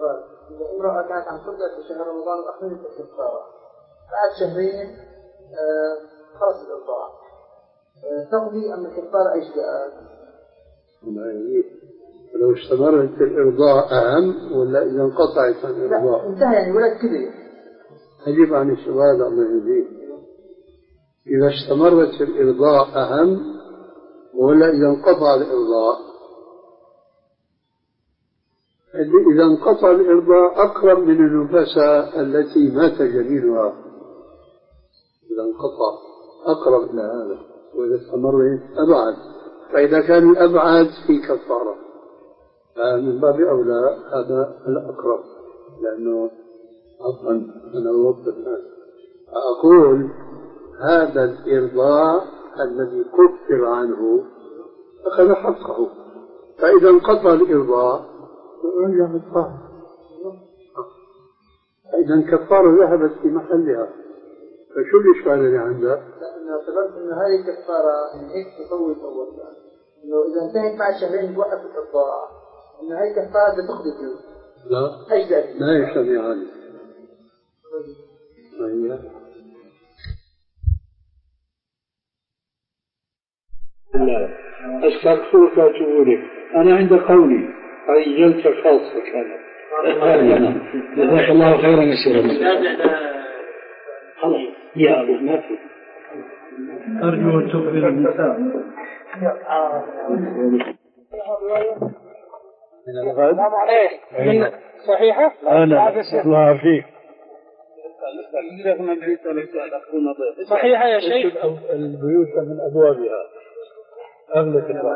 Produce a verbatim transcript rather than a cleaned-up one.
سؤال. إذا امرأة كانت عم ترضع في شهر رمضان وأخذت الكفارة بعد شهرين آه خلص الإرضاع آه تقضي أم الكفارة إيش جاءت؟ لو استمرت الإرضاع أهم ولا إذا انقطعت الإرضاع؟ لا انتهى يعني ولد كبير. أجيب عن السؤال الله يهديك. إذا استمرت الإرضاع أهم ولا إذا انقطع الإرضاع؟ إذا انقطع الإرضاع أقرب من النفساء التي مات جنينها. إذا انقطع أقرب إلى هذا، وإذا استمر أبعد. فإذا كان الأبعد في كفارة فمن باب أولى هذا الأقرب، لأنه عفوا أنا أوضح الناس أقول هذا الإرضاع الذي كفر عنه أخذ حقه، فإذا انقطع الإرضاع رجع بالطاعة، إذا الكفارة ذهبت في محلها. فشو الإشكال اللي عندك؟ لأنه اعتبرت أن هذه الكفارة من هيك تطول أول ثاني، إنه إذا انتهت بعد شهرين توقف الإرضاع، إن هاي كفارة بتقضي فلوس. لا إيش ذلك؟ لا يجتمع عليه. أيوه. لا أستغفرك وأتوب إليك. أنا عند قولي هاي جلسة خاصة كانت. جزاك الله خيرا يا شيخ. خلاص يا أبو ما في. أرجو أن تخبر النساء من الغد. من صحيحة؟ أنا الله فيك. صحيحة يا شيخ. البيوت من أبوابها أغلق.